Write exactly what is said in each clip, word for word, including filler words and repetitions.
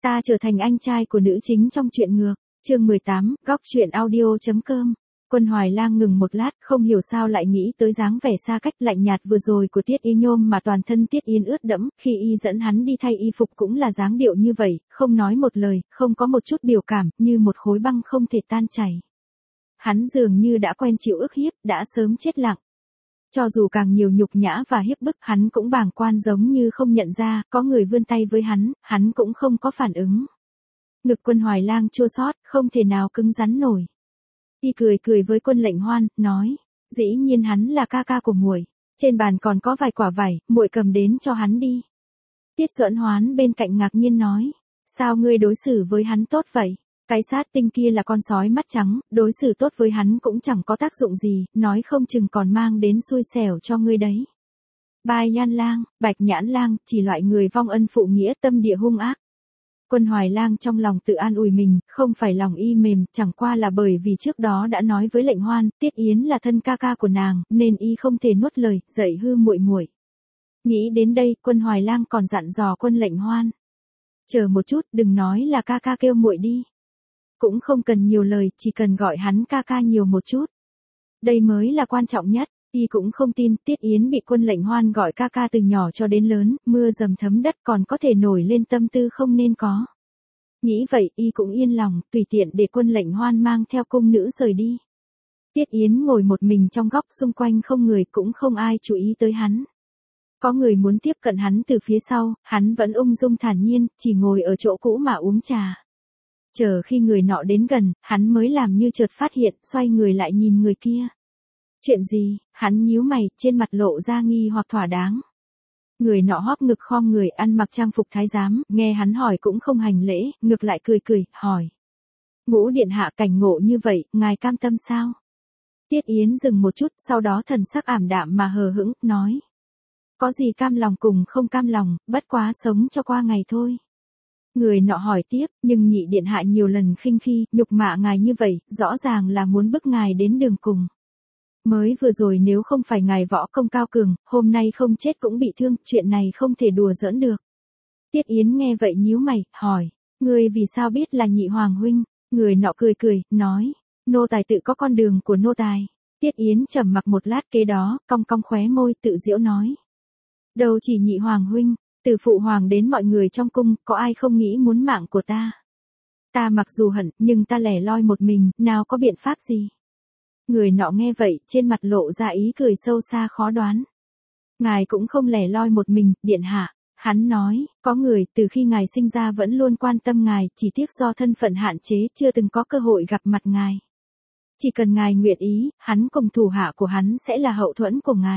Ta trở thành anh trai của nữ chính trong truyện ngược. Chương mười tám, góc truyện audio.com. Quân Hoài Lang ngừng một lát, không hiểu sao lại nghĩ tới dáng vẻ xa cách lạnh nhạt vừa rồi của Tiết Y Nhôm mà toàn thân Tiết Yến ướt đẫm, khi y dẫn hắn đi thay y phục cũng là dáng điệu như vậy, không nói một lời, không có một chút biểu cảm, như một khối băng không thể tan chảy. Hắn dường như đã quen chịu ức hiếp, đã sớm chết lặng. Cho dù càng nhiều nhục nhã và hiếp bức, hắn cũng bàng quan giống như không nhận ra, có người vươn tay với hắn, hắn cũng không có phản ứng. Ngực Quân Hoài Lang chua xót, không thể nào cứng rắn nổi. Y cười cười với Quân Lệnh Hoan, nói, dĩ nhiên hắn là ca ca của muội, trên bàn còn có vài quả vải, muội cầm đến cho hắn đi. Tiết Duẫn Hoán bên cạnh ngạc nhiên nói, sao ngươi đối xử với hắn tốt vậy? Cái sát tinh kia là con sói mắt trắng, đối xử tốt với hắn cũng chẳng có tác dụng gì, nói không chừng còn mang đến xui xẻo cho ngươi đấy. Bai Nhan Lang, Bạch Nhãn Lang, chỉ loại người vong ân phụ nghĩa tâm địa hung ác. Quân Hoài Lang trong lòng tự an ủi mình, không phải lòng y mềm, chẳng qua là bởi vì trước đó đã nói với Lệnh Hoan, Tiết Yến là thân ca ca của nàng, nên y không thể nuốt lời, dạy hư muội muội. Nghĩ đến đây, Quân Hoài Lang còn dặn dò Quân Lệnh Hoan, chờ một chút, đừng nói là ca ca kêu muội đi. Cũng không cần nhiều lời, chỉ cần gọi hắn ca ca nhiều một chút. Đây mới là quan trọng nhất. Y cũng không tin Tiết Yến bị Quân Lệnh Hoan gọi ca ca từ nhỏ cho đến lớn, mưa dầm thấm đất còn có thể nổi lên tâm tư không nên có. Nghĩ vậy Y cũng yên lòng, tùy tiện để Quân Lệnh Hoan mang theo cung nữ rời đi. Tiết Yến ngồi một mình trong góc, xung quanh không người, cũng không ai chú ý tới hắn. Có người muốn tiếp cận hắn từ phía sau, hắn vẫn ung dung thản nhiên, chỉ ngồi ở chỗ cũ mà uống trà. Chờ khi người nọ đến gần, hắn mới làm như chợt phát hiện, xoay người lại nhìn người kia. Chuyện gì? Hắn nhíu mày, trên mặt lộ ra nghi hoặc thỏa đáng. Người nọ hóp ngực khom người, ăn mặc trang phục thái giám, nghe hắn hỏi cũng không hành lễ, ngược lại cười cười, hỏi. Ngũ điện hạ cảnh ngộ như vậy, ngài cam tâm sao? Tiết Yến dừng một chút, sau đó thần sắc ảm đạm mà hờ hững, nói. Có gì cam lòng cùng không cam lòng, bất quá sống cho qua ngày thôi. Người nọ hỏi tiếp, nhưng nhị điện hạ nhiều lần khinh khi, nhục mạ ngài như vậy, rõ ràng là muốn bức ngài đến đường cùng. Mới vừa rồi nếu không phải ngài võ công cao cường, hôm nay không chết cũng bị thương, chuyện này không thể đùa giỡn được. Tiết Yến nghe vậy nhíu mày, hỏi, ngươi vì sao biết là nhị hoàng huynh? Người nọ cười cười, nói, nô tài tự có con đường của nô tài. Tiết Yến trầm mặc một lát, kế đó, cong cong khóe môi, tự giễu nói. Đâu chỉ nhị hoàng huynh, từ phụ hoàng đến mọi người trong cung, có ai không nghĩ muốn mạng của ta? Ta mặc dù hận, nhưng ta lẻ loi một mình, nào có biện pháp gì? Người nọ nghe vậy, trên mặt lộ ra ý cười sâu xa khó đoán. Ngài cũng không lẻ loi một mình, điện hạ. Hắn nói, có người, từ khi ngài sinh ra vẫn luôn quan tâm ngài, chỉ tiếc do thân phận hạn chế, chưa từng có cơ hội gặp mặt ngài. Chỉ cần ngài nguyện ý, hắn cùng thủ hạ của hắn sẽ là hậu thuẫn của ngài.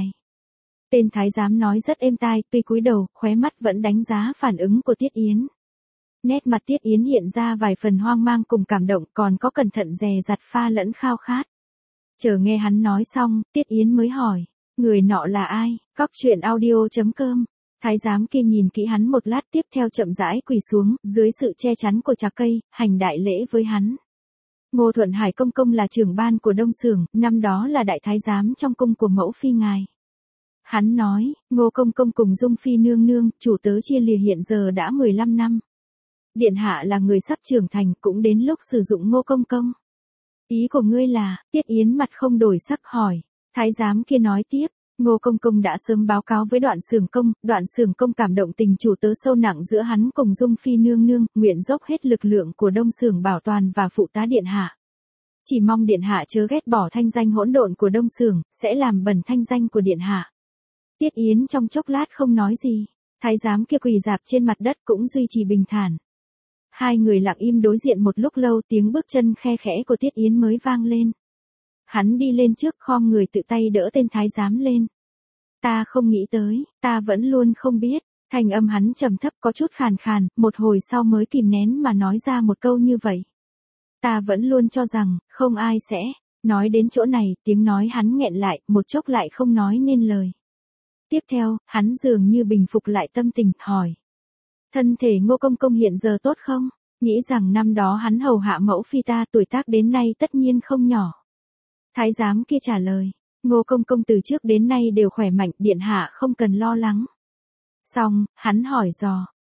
Tên thái giám nói rất êm tai, tuy cúi đầu, khóe mắt vẫn đánh giá phản ứng của Tiết Yến. Nét mặt Tiết Yến hiện ra vài phần hoang mang cùng cảm động, còn có cẩn thận dè dặt pha lẫn khao khát. Chờ nghe hắn nói xong, Tiết Yến mới hỏi, người nọ là ai? Góc truyện audio.com. Thái giám kia nhìn kỹ hắn một lát, tiếp theo chậm rãi quỳ xuống, dưới sự che chắn của trà cây, hành đại lễ với hắn. Ngô Thuận Hải công công là trưởng ban của Đông Xưởng, năm đó là đại thái giám trong cung của mẫu phi ngài. Hắn nói, Ngô công công cùng Dung phi nương nương, chủ tớ chia lìa hiện giờ đã mười lăm năm. Điện hạ là người sắp trưởng thành, cũng đến lúc sử dụng Ngô công công. Ý của ngươi là, Tiết Yến mặt không đổi sắc hỏi. Thái giám kia nói tiếp, Ngô công công đã sớm báo cáo với Đoạn Xưởng công, Đoạn Xưởng công cảm động tình chủ tớ sâu nặng giữa hắn cùng Dung phi nương nương, nguyện dốc hết lực lượng của Đông Xưởng bảo toàn và phụ tá điện hạ. Chỉ mong điện hạ chớ ghét bỏ thanh danh hỗn độn của Đông Xưởng, sẽ làm bẩn thanh danh của điện hạ. Tiết Yến trong chốc lát không nói gì, thái giám kia quỳ rạp trên mặt đất cũng duy trì bình thản. Hai người lặng im đối diện một lúc lâu, tiếng bước chân khe khẽ của Tiết Yến mới vang lên. Hắn đi lên trước, khom người tự tay đỡ tên thái giám lên. Ta không nghĩ tới, ta vẫn luôn không biết. Thanh âm hắn trầm thấp có chút khàn khàn, một hồi sau mới kìm nén mà nói ra một câu như vậy. Ta vẫn luôn cho rằng, không ai sẽ. Nói đến chỗ này, tiếng nói hắn nghẹn lại, một chốc lại không nói nên lời. Tiếp theo, hắn dường như bình phục lại tâm tình, hỏi. Thân thể Ngô công công hiện giờ tốt không? Nghĩ rằng năm đó hắn hầu hạ mẫu phi ta, tuổi tác đến nay tất nhiên không nhỏ. Thái giám kia trả lời, Ngô công công từ trước đến nay đều khỏe mạnh, điện hạ không cần lo lắng. Xong, hắn hỏi dò,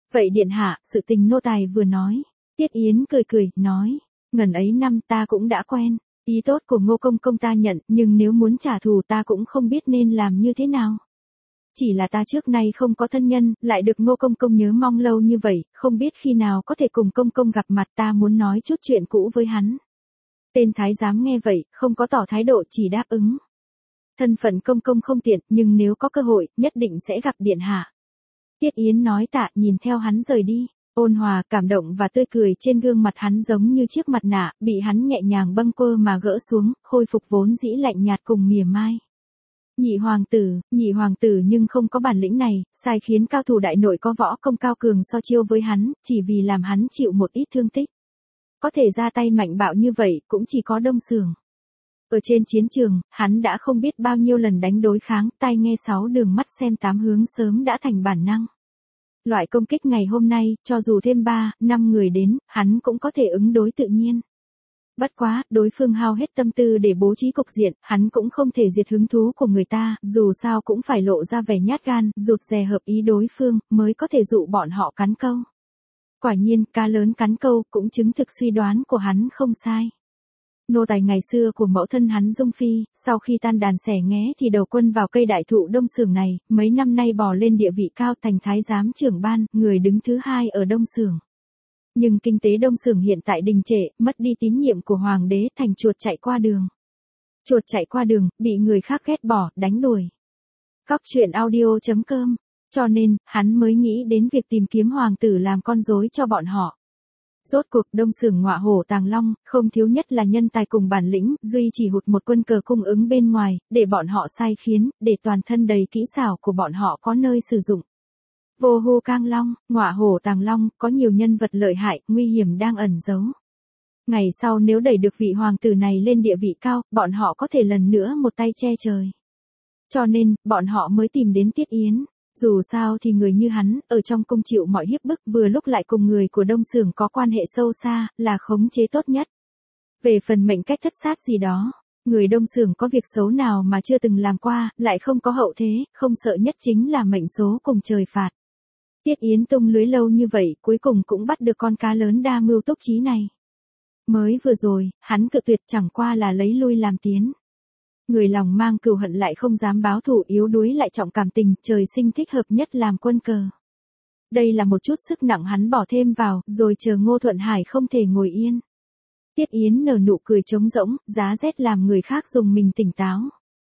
Vậy điện hạ, sự tình nô tài vừa nói. Tiết Yến cười cười, nói, ngần ấy năm ta cũng đã quen, ý tốt của Ngô công công ta nhận, nhưng nếu muốn trả thù ta cũng không biết nên làm như thế nào. Chỉ là ta trước nay không có thân nhân, lại được Ngô công công nhớ mong lâu như vậy, không biết khi nào có thể cùng công công gặp mặt, ta muốn nói chút chuyện cũ với hắn. Tên thái giám nghe vậy, không có tỏ thái độ, chỉ đáp ứng. Thân phận công công không tiện, nhưng nếu có cơ hội, nhất định sẽ gặp điện hạ. Tiết Yến nói tạ, nhìn theo hắn rời đi. Ôn hòa, cảm động và tươi cười trên gương mặt hắn giống như chiếc mặt nạ, bị hắn nhẹ nhàng bâng quơ mà gỡ xuống, khôi phục vốn dĩ lạnh nhạt cùng mỉa mai. Nhị hoàng tử, nhị hoàng tử nhưng không có bản lĩnh này, sai khiến cao thủ đại nội có võ công cao cường so chiêu với hắn, chỉ vì làm hắn chịu một ít thương tích. Có thể ra tay mạnh bạo như vậy, cũng chỉ có Đông Sưởng. Ở trên chiến trường, hắn đã không biết bao nhiêu lần đánh đối kháng, tai nghe sáu đường mắt xem tám hướng sớm đã thành bản năng. Loại công kích ngày hôm nay, cho dù thêm ba, năm người đến, hắn cũng có thể ứng đối tự nhiên. Bất quá, đối phương hao hết tâm tư để bố trí cục diện, hắn cũng không thể diệt hứng thú của người ta, dù sao cũng phải lộ ra vẻ nhát gan, rụt rè hợp ý đối phương, mới có thể dụ bọn họ cắn câu. Quả nhiên, cá lớn cắn câu, cũng chứng thực suy đoán của hắn không sai. Nô tài ngày xưa của mẫu thân hắn Dung Phi, sau khi tan đàn xẻ nghé thì đầu quân vào cây đại thụ Đông Sưởng này, mấy năm nay bò lên địa vị cao thành thái giám trưởng ban, người đứng thứ hai ở Đông Sưởng. Nhưng kinh tế Đông Sưởng hiện tại đình trệ, mất đi tín nhiệm của hoàng đế, thành chuột chạy qua đường. Chuột chạy qua đường, bị người khác ghét bỏ, đánh đuổi. Góc truyện audio chấm com. Cho nên, hắn mới nghĩ đến việc tìm kiếm hoàng tử làm con rối cho bọn họ. Rốt cuộc Đông Sưởng ngọa hổ tàng long, không thiếu nhất là nhân tài cùng bản lĩnh, duy chỉ hụt một quân cờ cung ứng bên ngoài, để bọn họ sai khiến, để toàn thân đầy kỹ xảo của bọn họ có nơi sử dụng. Vô hô cang long, ngọa hổ tàng long, có nhiều nhân vật lợi hại, nguy hiểm đang ẩn giấu. Ngày sau nếu đẩy được vị hoàng tử này lên địa vị cao, bọn họ có thể lần nữa một tay che trời. Cho nên, bọn họ mới tìm đến Tiết Yến. Dù sao thì người như hắn, ở trong cung chịu mọi hiếp bức, vừa lúc lại cùng người của Đông Sưởng có quan hệ sâu xa, là khống chế tốt nhất. Về phần mệnh cách thất sát gì đó, người Đông Sưởng có việc xấu nào mà chưa từng làm qua, lại không có hậu thế, không sợ nhất chính là mệnh số cùng trời phạt. Tiết Yến tung lưới lâu như vậy, cuối cùng cũng bắt được con cá lớn đa mưu túc trí này. Mới vừa rồi, hắn cự tuyệt chẳng qua là lấy lui làm tiến. Người lòng mang cừu hận lại không dám báo thù, yếu đuối lại trọng cảm tình, trời sinh thích hợp nhất làm quân cờ. Đây là một chút sức nặng hắn bỏ thêm vào, rồi chờ Ngô Thuận Hải không thể ngồi yên. Tiết Yến nở nụ cười trống rỗng, giá rét làm người khác dùng mình tỉnh táo.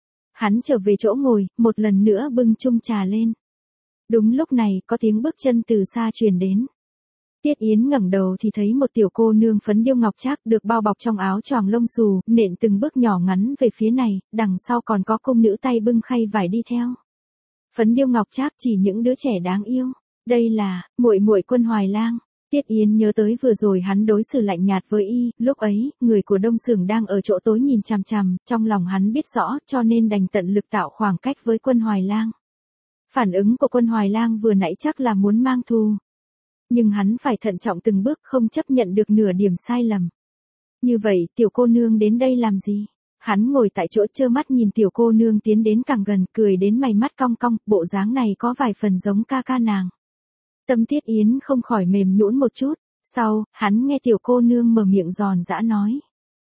Hắn trở về chỗ ngồi, một lần nữa bưng chung trà lên. Đúng lúc này, có tiếng bước chân từ xa truyền đến. Tiết Yến ngẩng đầu thì thấy một tiểu cô nương phấn điêu ngọc trác được bao bọc trong áo choàng lông xù, nện từng bước nhỏ ngắn về phía này, đằng sau còn có cung nữ tay bưng khay vải đi theo. Phấn điêu ngọc trác chỉ những đứa trẻ đáng yêu. Đây là muội muội Quân Hoài Lang. Tiết Yến nhớ tới vừa rồi hắn đối xử lạnh nhạt với y, lúc ấy, người của Đông Sưởng đang ở chỗ tối nhìn chằm chằm, trong lòng hắn biết rõ, cho nên đành tận lực tạo khoảng cách với Quân Hoài Lang. Phản ứng của Quân Hoài Lang vừa nãy chắc là muốn mang thù. Nhưng hắn phải thận trọng từng bước, không chấp nhận được nửa điểm sai lầm. Như vậy, tiểu cô nương đến đây làm gì? Hắn ngồi tại chỗ trơ mắt nhìn tiểu cô nương tiến đến càng gần, cười đến mày mắt cong cong, bộ dáng này có vài phần giống ca ca nàng. Tâm Tiết Yến không khỏi mềm nhũn một chút, sau, hắn nghe tiểu cô nương mở miệng giòn giã nói.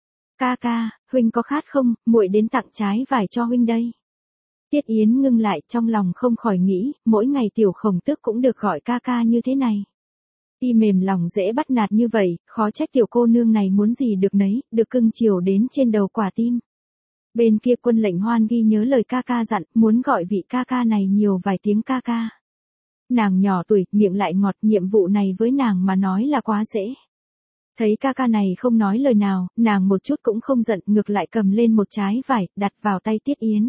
Ca ca, huynh có khát không, muội đến tặng trái vải cho huynh đây. Tiết Yến ngưng lại, trong lòng không khỏi nghĩ, mỗi ngày tiểu Khổng Tước cũng được gọi ca ca như thế này. Y mềm lòng dễ bắt nạt như vậy, khó trách tiểu cô nương này muốn gì được nấy, được cưng chiều đến trên đầu quả tim. Bên kia Quân Lệnh Hoan ghi nhớ lời ca ca dặn, muốn gọi vị ca ca này nhiều vài tiếng ca ca. Nàng nhỏ tuổi, miệng lại ngọt, nhiệm vụ này với nàng mà nói là quá dễ. Thấy ca ca này không nói lời nào, nàng một chút cũng không giận, ngược lại cầm lên một trái vải, đặt vào tay Tiết Yến.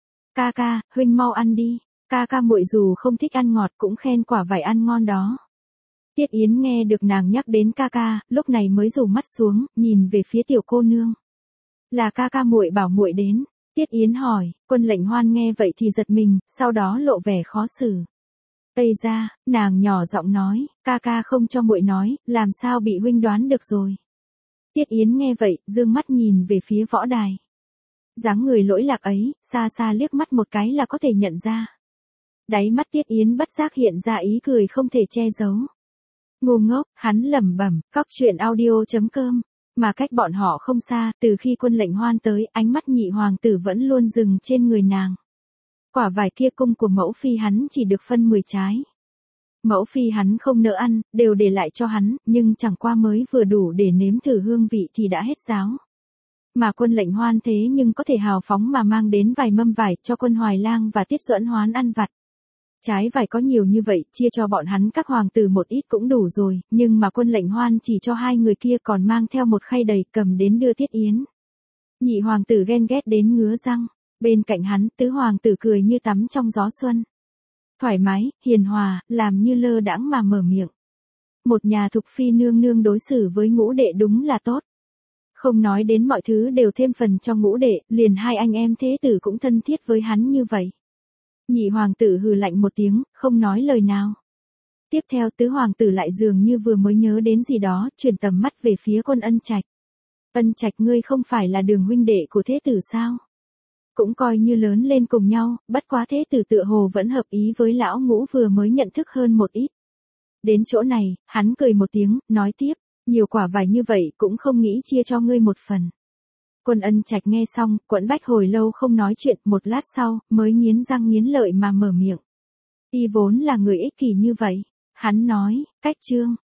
Ca ca, huynh mau ăn đi, ca ca muội dù không thích ăn ngọt cũng khen quả vải ăn ngon đó. Tiết Yến nghe được nàng nhắc đến ca ca, lúc này mới rủ mắt xuống, nhìn về phía tiểu cô nương. Là ca ca muội bảo muội đến. Tiết Yến hỏi, Quân Lệnh Hoan nghe vậy thì giật mình, sau đó lộ vẻ khó xử. Tây ra, nàng nhỏ giọng nói, ca ca không cho muội nói, làm sao bị huynh đoán được rồi. Tiết Yến nghe vậy, dương mắt nhìn về phía võ đài. Dáng người lỗi lạc ấy, xa xa liếc mắt một cái là có thể nhận ra. Đáy mắt Tiết Yến bất giác hiện ra ý cười không thể che giấu. Ngu ngốc, hắn lẩm bẩm, cóc truyện audio.com. Mà cách bọn họ không xa, từ khi Quân Lệnh Hoan tới, ánh mắt nhị hoàng tử vẫn luôn dừng trên người nàng. Quả vải kia cung của mẫu phi hắn chỉ được phân mười trái. Mẫu phi hắn không nỡ ăn, đều để lại cho hắn, nhưng chẳng qua mới vừa đủ để nếm thử hương vị thì đã hết giáo. Mà Quân Lệnh Hoan thế nhưng có thể hào phóng mà mang đến vài mâm vải cho Quân Hoài Lang và Tiết Duẫn Hoán ăn vặt. Trái vải có nhiều như vậy, chia cho bọn hắn các hoàng tử một ít cũng đủ rồi, nhưng mà Quân Lệnh Hoan chỉ cho hai người kia còn mang theo một khay đầy cầm đến đưa Tiết Yến. Nhị hoàng tử ghen ghét đến ngứa răng, bên cạnh hắn, tứ hoàng tử cười như tắm trong gió xuân. Thoải mái, hiền hòa, làm như lơ đãng mà mở miệng. Một nhà thục phi nương nương đối xử với ngũ đệ đúng là tốt. Không nói đến mọi thứ đều thêm phần cho ngũ đệ, liền hai anh em thế tử cũng thân thiết với hắn như vậy. Nhị hoàng tử hừ lạnh một tiếng, không nói lời nào. Tiếp theo tứ hoàng tử lại dường như vừa mới nhớ đến gì đó, chuyển tầm mắt về phía Quân Ân Trạch. Ân Trạch ngươi không phải là Đường huynh đệ của thế tử sao? Cũng coi như lớn lên cùng nhau, bất quá thế tử tựa hồ vẫn hợp ý với lão ngũ vừa mới nhận thức hơn một ít. Đến chỗ này, hắn cười một tiếng, nói tiếp, nhiều quả vải như vậy cũng không nghĩ chia cho ngươi một phần. Quân Ân Trạch nghe xong, quẫn bách hồi lâu không nói chuyện, một lát sau, mới nghiến răng nghiến lợi mà mở miệng. Y vốn là người ích kỷ như vậy. Hắn nói, cách chương,